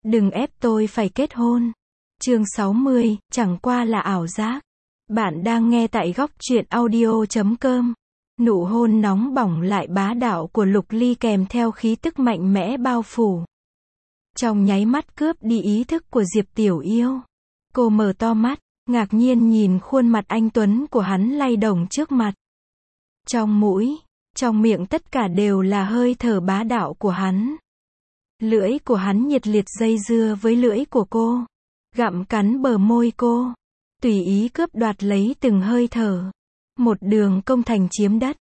Đừng ép tôi phải kết hôn. Chương 60, chẳng qua là ảo giác. Bạn đang nghe tại góc truyện audio.com. Nụ hôn nóng bỏng lại bá đạo của Lục Ly kèm theo khí tức mạnh mẽ bao phủ. Trong nháy mắt cướp đi ý thức của Diệp Tiểu Yêu. Cô mở to mắt, ngạc nhiên nhìn khuôn mặt anh tuấn của hắn lay động trước mặt. Trong mũi, trong miệng tất cả đều là hơi thở bá đạo của hắn. Lưỡi của hắn nhiệt liệt dây dưa với lưỡi của cô, gặm cắn bờ môi cô, tùy ý cướp đoạt lấy từng hơi thở. Một đường công thành chiếm đất.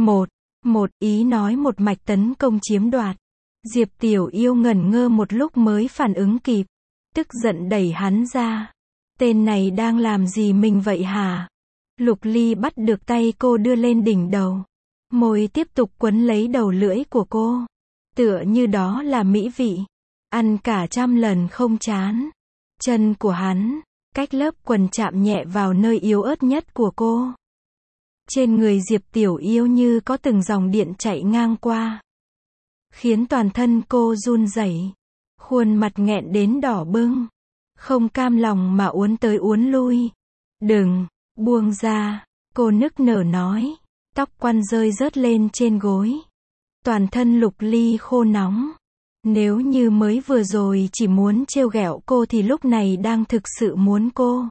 Một ý nói một mạch tấn công chiếm đoạt. Diệp Tiểu Yêu ngẩn ngơ một lúc mới phản ứng kịp. Tức giận đẩy hắn ra. Tên này đang làm gì mình vậy hả? Lục Ly bắt được tay cô đưa lên đỉnh đầu. Môi tiếp tục quấn lấy đầu lưỡi của cô. Tựa như đó là mỹ vị. Ăn cả trăm lần không chán. Chân của hắn, cách lớp quần chạm nhẹ vào nơi yếu ớt nhất của cô. Trên người Diệp Tiểu Yêu như có từng dòng điện chạy ngang qua. Khiến toàn thân cô run rẩy. Khuôn mặt nghẹn đến đỏ bừng. Không cam lòng mà uốn tới uốn lui. Đừng, buông ra, cô nức nở nói. Tóc quăn rơi rớt lên trên gối. Toàn thân Lục Ly khô nóng. Nếu như mới vừa rồi chỉ muốn trêu ghẹo cô thì lúc này đang thực sự muốn cô.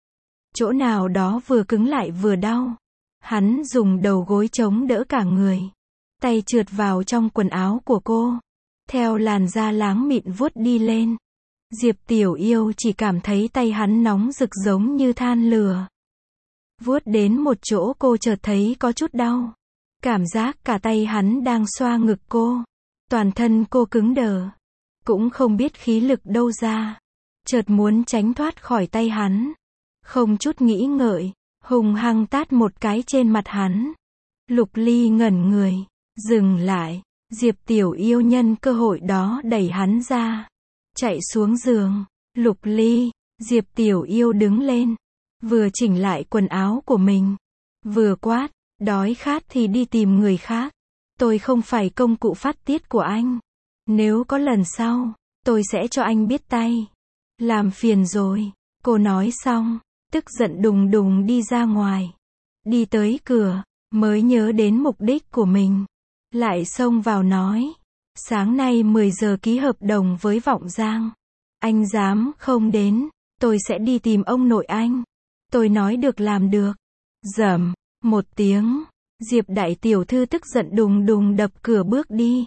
Chỗ nào đó vừa cứng lại vừa đau. Hắn dùng đầu gối chống đỡ cả người. Tay trượt vào trong quần áo của cô. Theo làn da láng mịn vuốt đi lên. Diệp Tiểu Yêu chỉ cảm thấy tay hắn nóng rực giống như than lửa. Vuốt đến một chỗ cô chợt thấy có chút đau. Cảm giác cả tay hắn đang xoa ngực cô. Toàn thân cô cứng đờ. Cũng không biết khí lực đâu ra. Chợt muốn tránh thoát khỏi tay hắn. Không chút nghĩ ngợi, hung hăng tát một cái trên mặt hắn. Lục Ly ngẩn người. Dừng lại. Diệp Tiểu Yêu nhân cơ hội đó đẩy hắn ra. Chạy xuống giường. Lục Ly. Diệp Tiểu Yêu đứng lên. Vừa chỉnh lại quần áo của mình. Vừa quát. Đói khát thì đi tìm người khác. Tôi không phải công cụ phát tiết của anh. Nếu có lần sau, tôi sẽ cho anh biết tay. Làm phiền rồi. Cô nói xong, tức giận đùng đùng đi ra ngoài. Đi tới cửa, mới nhớ đến mục đích của mình. Lại xông vào nói. Sáng nay 10 giờ ký hợp đồng với Vọng Giang. Anh dám không đến, tôi sẽ đi tìm ông nội anh. Tôi nói được làm được. Rầm, một tiếng. Diệp đại tiểu thư tức giận đùng đùng đập cửa bước đi.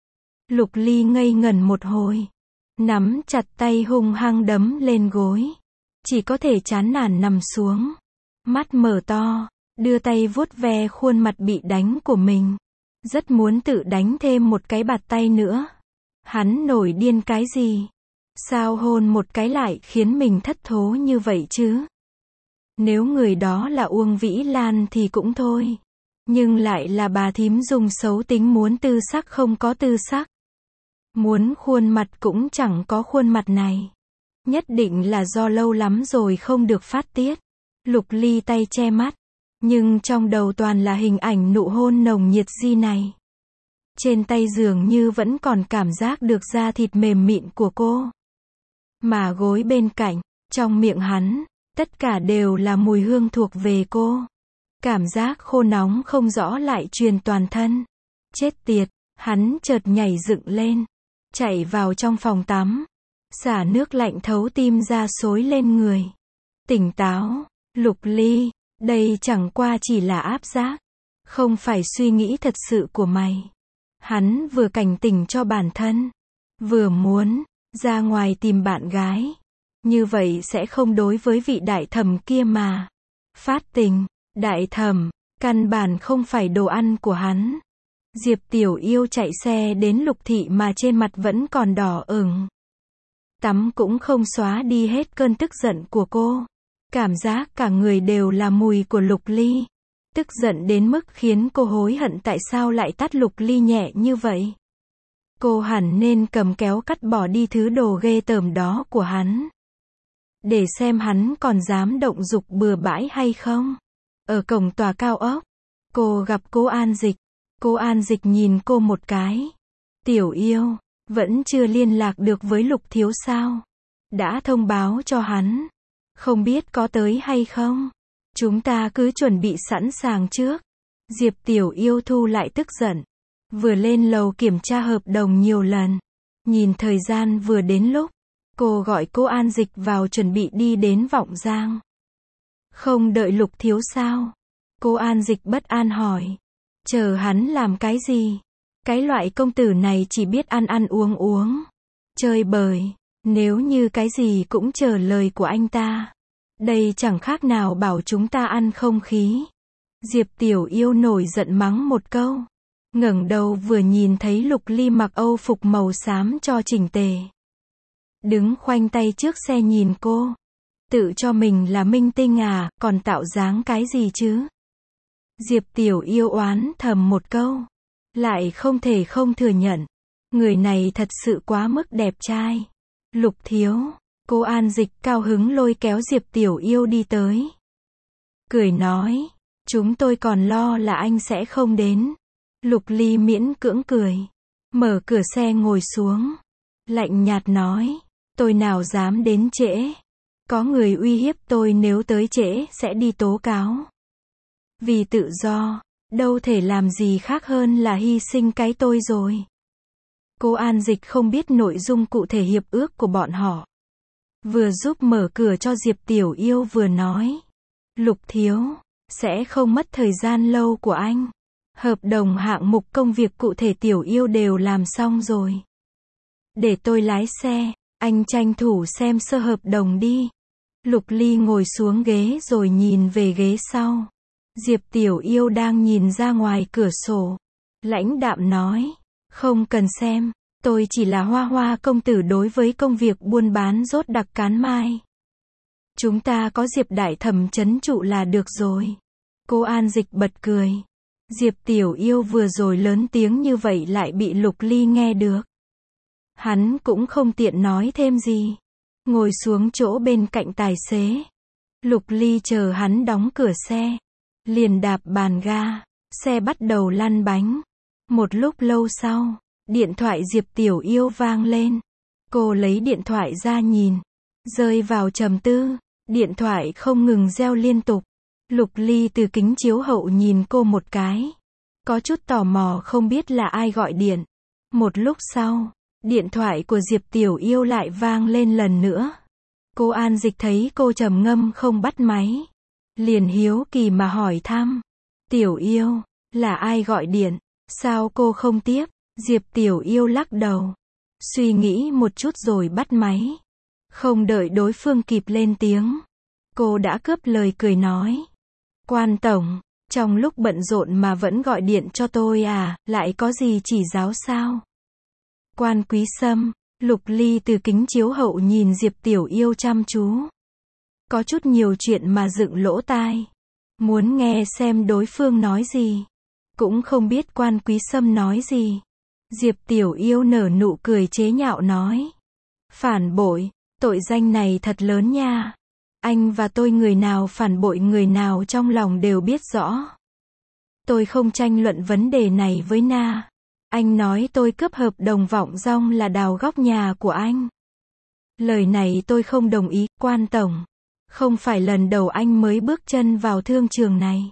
Lục Ly ngây ngẩn một hồi. Nắm chặt tay hung hăng đấm lên gối. Chỉ có thể chán nản nằm xuống. Mắt mở to, đưa tay vuốt ve khuôn mặt bị đánh của mình. Rất muốn tự đánh thêm một cái bạt tay nữa. Hắn nổi điên cái gì? Sao hôn một cái lại khiến mình thất thố như vậy chứ? Nếu người đó là Uông Vĩ Lan thì cũng thôi. Nhưng lại là bà thím dùng xấu tính muốn tư sắc không có tư sắc. Muốn khuôn mặt cũng chẳng có khuôn mặt này. Nhất định là do lâu lắm rồi không được phát tiết. Lục Ly tay che mắt. Nhưng trong đầu toàn là hình ảnh nụ hôn nồng nhiệt di này. Trên tay dường như vẫn còn cảm giác được da thịt mềm mịn của cô. Mà gối bên cạnh, trong miệng hắn, tất cả đều là mùi hương thuộc về cô. Cảm giác khô nóng không rõ lại truyền toàn thân. Chết tiệt, hắn chợt nhảy dựng lên. Chạy vào trong phòng tắm. Xả nước lạnh thấu tim ra xối lên người. Tỉnh táo, Lục Ly, đây chẳng qua chỉ là áp giác. Không phải suy nghĩ thật sự của mày. Hắn vừa cảnh tỉnh cho bản thân. Vừa muốn, ra ngoài tìm bạn gái. Như vậy sẽ không đối với vị đại thẩm kia mà. Phát tình. Đại thẩm, căn bản không phải đồ ăn của hắn. Diệp Tiểu Yêu chạy xe đến Lục thị mà trên mặt vẫn còn đỏ ửng. Tắm cũng không xóa đi hết cơn tức giận của cô. Cảm giác cả người đều là mùi của Lục Ly. Tức giận đến mức khiến cô hối hận tại sao lại tát Lục Ly nhẹ như vậy. Cô hẳn nên cầm kéo cắt bỏ đi thứ đồ ghê tởm đó của hắn. Để xem hắn còn dám động dục bừa bãi hay không. Ở cổng tòa cao ốc, cô gặp cô An Dịch. Cô An Dịch nhìn cô một cái. Tiểu Yêu, Vẫn chưa liên lạc được với Lục Thiếu sao? Đã thông báo cho hắn. Không biết có tới hay không? Chúng ta cứ chuẩn bị sẵn sàng trước. Diệp Tiểu Yêu thu lại tức giận. Vừa lên lầu kiểm tra hợp đồng nhiều lần. Nhìn thời gian vừa đến lúc. Cô gọi cô An Dịch vào chuẩn bị đi đến Vọng Giang. Không đợi Lục Thiếu sao? Cô An Dịch bất an hỏi. Chờ hắn làm cái gì? Cái loại công tử này chỉ biết ăn ăn uống uống. Chơi bời. Nếu như cái gì cũng chờ lời của anh ta. Đây chẳng khác nào bảo chúng ta ăn không khí. Diệp Tiểu Yêu nổi giận mắng một câu. Ngẩng đầu vừa nhìn thấy Lục Ly mặc Âu phục màu xám cho chỉnh tề. Đứng khoanh tay trước xe nhìn cô. Tự cho mình là minh tinh à, còn tạo dáng cái gì chứ? Diệp Tiểu Yêu oán thầm một câu. Lại không thể không thừa nhận. Người này thật sự quá mức đẹp trai. Lục Thiếu. Cô An Dịch cao hứng lôi kéo Diệp Tiểu Yêu đi tới. Cười nói. Chúng tôi còn lo là anh sẽ không đến. Lục Ly miễn cưỡng cười. Mở cửa xe ngồi xuống. Lạnh nhạt nói. Tôi nào dám đến trễ. Có người uy hiếp tôi nếu tới trễ sẽ đi tố cáo. Vì tự do, đâu thể làm gì khác hơn là hy sinh cái tôi rồi. Cô An Dịch không biết nội dung cụ thể hiệp ước của bọn họ. Vừa giúp mở cửa cho Diệp Tiểu Yêu vừa nói. Lục Thiếu, sẽ không mất thời gian lâu của anh. Hợp đồng hạng mục công việc cụ thể Tiểu Yêu đều làm xong rồi. Để tôi lái xe, anh tranh thủ xem sơ hợp đồng đi. Lục Ly ngồi xuống ghế rồi nhìn về ghế sau. Diệp Tiểu Yêu đang nhìn ra ngoài cửa sổ. Lãnh đạm nói. Không cần xem, tôi chỉ là hoa hoa công tử đối với công việc buôn bán rốt đặc cán mai. Chúng ta có Diệp đại thẩm trấn trụ là được rồi. Cô An Dịch bật cười. Diệp Tiểu Yêu vừa rồi lớn tiếng như vậy lại bị Lục Ly nghe được. Hắn cũng không tiện nói thêm gì. Ngồi xuống chỗ bên cạnh tài xế. Lục Ly chờ hắn đóng cửa xe. Liền đạp bàn ga. Xe bắt đầu lăn bánh. Một lúc lâu sau, điện thoại Diệp Tiểu Yêu vang lên. Cô lấy điện thoại ra nhìn. Rơi vào trầm tư. Điện thoại không ngừng reo liên tục. Lục Ly từ kính chiếu hậu nhìn cô một cái. Có chút tò mò không biết là ai gọi điện. Một lúc sau, điện thoại của Diệp Tiểu Yêu lại vang lên lần nữa. Cô An Dịch thấy cô trầm ngâm không bắt máy. Liền hiếu kỳ mà hỏi thăm. Tiểu Yêu, là ai gọi điện? Sao cô không tiếp? Diệp Tiểu Yêu lắc đầu. Suy nghĩ một chút rồi bắt máy. Không đợi đối phương kịp lên tiếng. Cô đã cướp lời cười nói. Quan tổng, trong lúc bận rộn mà vẫn gọi điện cho tôi à, lại có gì chỉ giáo sao? Quan Quý Sâm, Lục Ly từ kính chiếu hậu nhìn Diệp Tiểu Yêu chăm chú. Có chút nhiều chuyện mà dựng lỗ tai. Muốn nghe xem đối phương nói gì. Cũng không biết Quan Quý Sâm nói gì. Diệp Tiểu Yêu nở nụ cười chế nhạo nói. Phản bội, tội danh này thật lớn nha. Anh và tôi người nào phản bội người nào trong lòng đều biết rõ. Tôi không tranh luận vấn đề này với Na. Anh nói tôi cướp hợp đồng Vọng Giang là đào góc nhà của anh. Lời này tôi không đồng ý, Quan tổng. Không phải lần đầu anh mới bước chân vào thương trường này.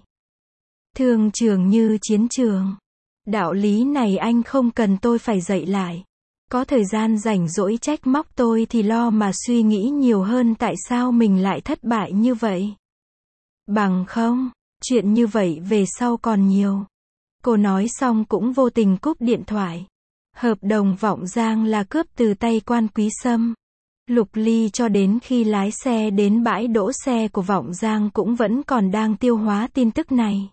Thương trường như chiến trường. Đạo lý này anh không cần tôi phải dạy lại. Có thời gian rảnh rỗi trách móc tôi thì lo mà suy nghĩ nhiều hơn tại sao mình lại thất bại như vậy. Bằng không, chuyện như vậy về sau còn nhiều. Cô nói xong cũng vô tình cúp điện thoại. Hợp đồng Vọng Giang là cướp từ tay Quan Quý Sâm. Lục Ly cho đến khi lái xe đến bãi đỗ xe của Vọng Giang cũng vẫn còn đang tiêu hóa tin tức này.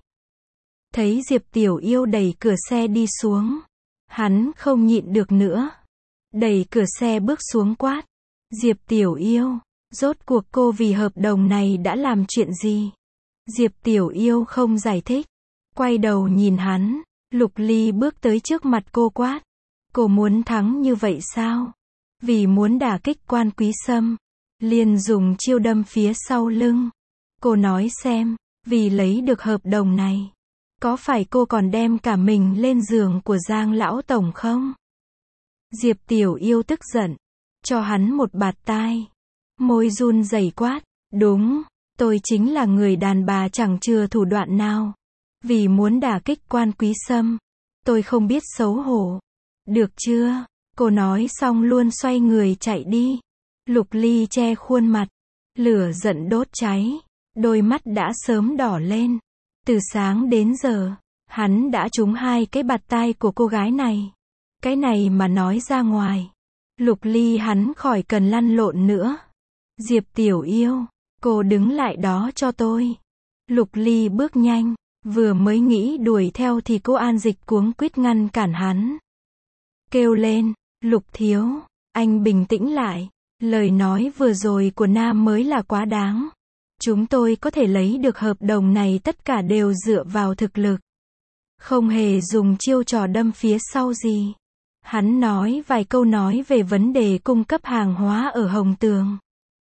Thấy Diệp Tiểu Yêu đẩy cửa xe đi xuống. Hắn không nhịn được nữa. Đẩy cửa xe bước xuống quát. Diệp Tiểu Yêu, rốt cuộc cô vì hợp đồng này đã làm chuyện gì? Diệp Tiểu Yêu không giải thích. Quay đầu nhìn hắn. Lục Ly bước tới trước mặt cô quát. Cô muốn thắng như vậy sao? Vì muốn đả kích Quan Quý Sâm. Liền dùng chiêu đâm phía sau lưng. Cô nói xem, vì lấy được hợp đồng này. Có phải cô còn đem cả mình lên giường của Giang lão tổng không? Diệp Tiểu Yêu tức giận, cho hắn một bạt tai. Môi run rẩy quát, đúng, tôi chính là người đàn bà chẳng chừa thủ đoạn nào. Vì muốn đả kích Quan Quý Sâm, tôi không biết xấu hổ. Được chưa? Cô nói xong luôn xoay người chạy đi. Lục Ly che khuôn mặt, lửa giận đốt cháy, đôi mắt đã sớm đỏ lên. Từ sáng đến giờ, hắn đã trúng 2 cái bạt tai của cô gái này. Cái này mà nói ra ngoài, Lục Ly hắn khỏi cần lăn lộn nữa. Diệp Tiểu Yêu, cô đứng lại đó cho tôi. Lục Ly bước nhanh, vừa mới nghĩ đuổi theo thì cô An Dịch cuống quýt ngăn cản hắn. Kêu lên, Lục thiếu, anh bình tĩnh lại. Lời nói vừa rồi của Nam mới là quá đáng. Chúng tôi có thể lấy được hợp đồng này tất cả đều dựa vào thực lực. Không hề dùng chiêu trò đâm phía sau gì. Hắn nói vài câu nói về vấn đề cung cấp hàng hóa ở Hồng Tường.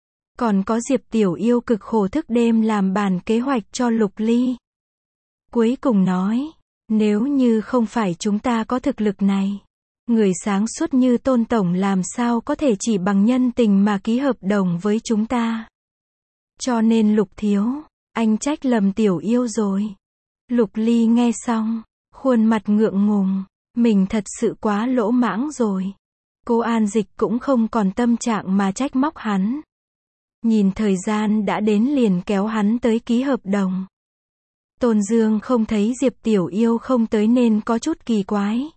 Còn có Diệp Tiểu Yêu cực khổ thức đêm làm bản kế hoạch cho Lục Ly. Cuối cùng nói, nếu như không phải chúng ta có thực lực này, người sáng suốt như Tôn Tổng làm sao có thể chỉ bằng nhân tình mà ký hợp đồng với chúng ta. Cho nên Lục thiếu, anh trách lầm Tiểu Yêu rồi. Lục Ly nghe xong, khuôn mặt ngượng ngùng, mình thật sự quá lỗ mãng rồi. Cô An Dịch cũng không còn tâm trạng mà trách móc hắn. Nhìn thời gian đã đến liền kéo hắn tới ký hợp đồng. Tôn Dương không thấy Diệp Tiểu Yêu không tới nên có chút kỳ quái.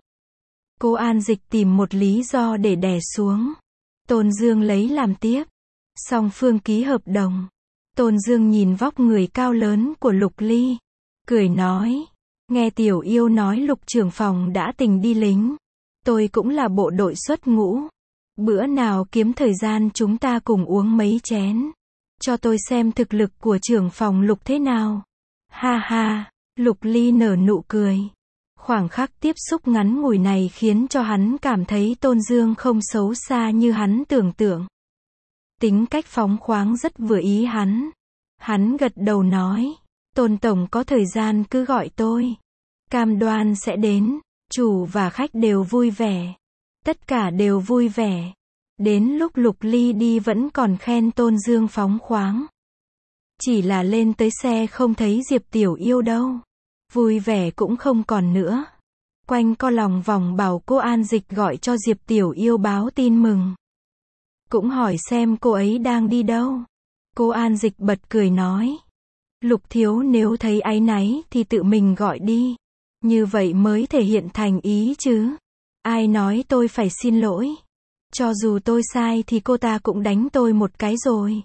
Cô An Dịch tìm một lý do để đè xuống. Tôn Dương lấy làm tiếc. Song phương ký hợp đồng. Tôn Dương nhìn vóc người cao lớn của Lục Ly, cười nói, nghe Tiểu Yêu nói Lục trưởng phòng đã tình đi lính. Tôi cũng là bộ đội xuất ngũ. Bữa nào kiếm thời gian chúng ta cùng uống mấy chén. Cho tôi xem thực lực của trưởng phòng Lục thế nào. Ha ha, Lục Ly nở nụ cười. Khoảng khắc tiếp xúc ngắn ngủi này khiến cho hắn cảm thấy Tôn Dương không xấu xa như hắn tưởng tượng. Tính cách phóng khoáng rất vừa ý hắn. Hắn gật đầu nói, Tôn Tổng có thời gian cứ gọi tôi. Cam đoan sẽ đến, chủ và khách đều vui vẻ. Tất cả đều vui vẻ. Đến lúc Lục Ly đi vẫn còn khen Tôn Dương phóng khoáng. Chỉ là lên tới xe không thấy Diệp Tiểu Yêu đâu. Vui vẻ cũng không còn nữa. Quanh co lòng vòng bảo cô An Dịch gọi cho Diệp Tiểu Yêu báo tin mừng. Cũng hỏi xem cô ấy đang đi đâu. Cô An Dịch bật cười nói, Lục thiếu nếu thấy áy náy thì tự mình gọi đi. Như vậy mới thể hiện thành ý chứ. Ai nói tôi phải xin lỗi. Cho dù tôi sai thì cô ta cũng đánh tôi một cái rồi.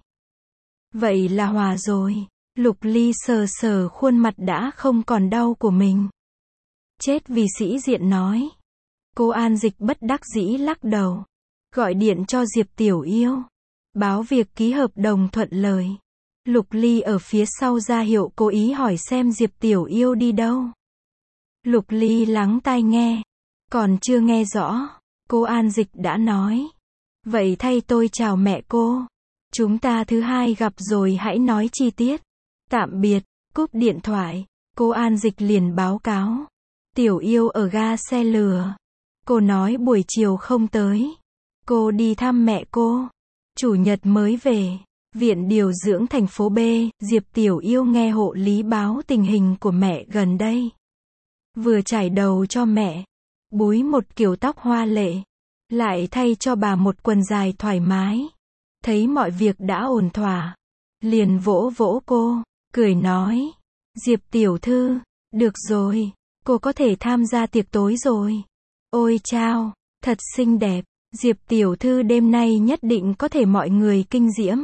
Vậy là hòa rồi. Lục Ly sờ sờ khuôn mặt đã không còn đau của mình. Chết vì sĩ diện nói. Cô An Dịch bất đắc dĩ lắc đầu. Gọi điện cho Diệp Tiểu Yêu. Báo việc ký hợp đồng thuận lời. Lục Ly ở phía sau ra hiệu cố ý hỏi xem Diệp Tiểu Yêu đi đâu. Lục Ly lắng tai nghe. Còn chưa nghe rõ. Cô An Dịch đã nói. Vậy thay tôi chào mẹ cô. Chúng ta thứ hai gặp rồi hãy nói chi tiết. Tạm biệt, cúp điện thoại. Cô An Dịch liền báo cáo. Tiểu Yêu ở ga xe lửa. Cô nói buổi chiều không tới. Cô đi thăm mẹ cô. Chủ nhật mới về. Viện điều dưỡng thành phố B. Diệp Tiểu Yêu nghe hộ lý báo tình hình của mẹ gần đây. Vừa chải đầu cho mẹ. Búi một kiểu tóc hoa lệ. Lại thay cho bà một quần dài thoải mái. Thấy mọi việc đã ổn thỏa. Liền vỗ vỗ cô. Cười nói. Diệp tiểu thư. Được rồi. Cô có thể tham gia tiệc tối rồi. Ôi chao. Thật xinh đẹp. Diệp tiểu thư đêm nay nhất định có thể mọi người kinh diễm.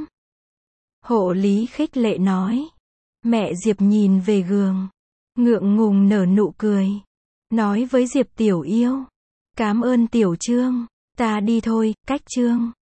Hộ lý khích lệ nói. Mẹ Diệp nhìn về gương. Ngượng ngùng nở nụ cười. Nói với Diệp Tiểu Yêu. Cảm ơn Tiểu Trương. Ta đi thôi, cách Trương.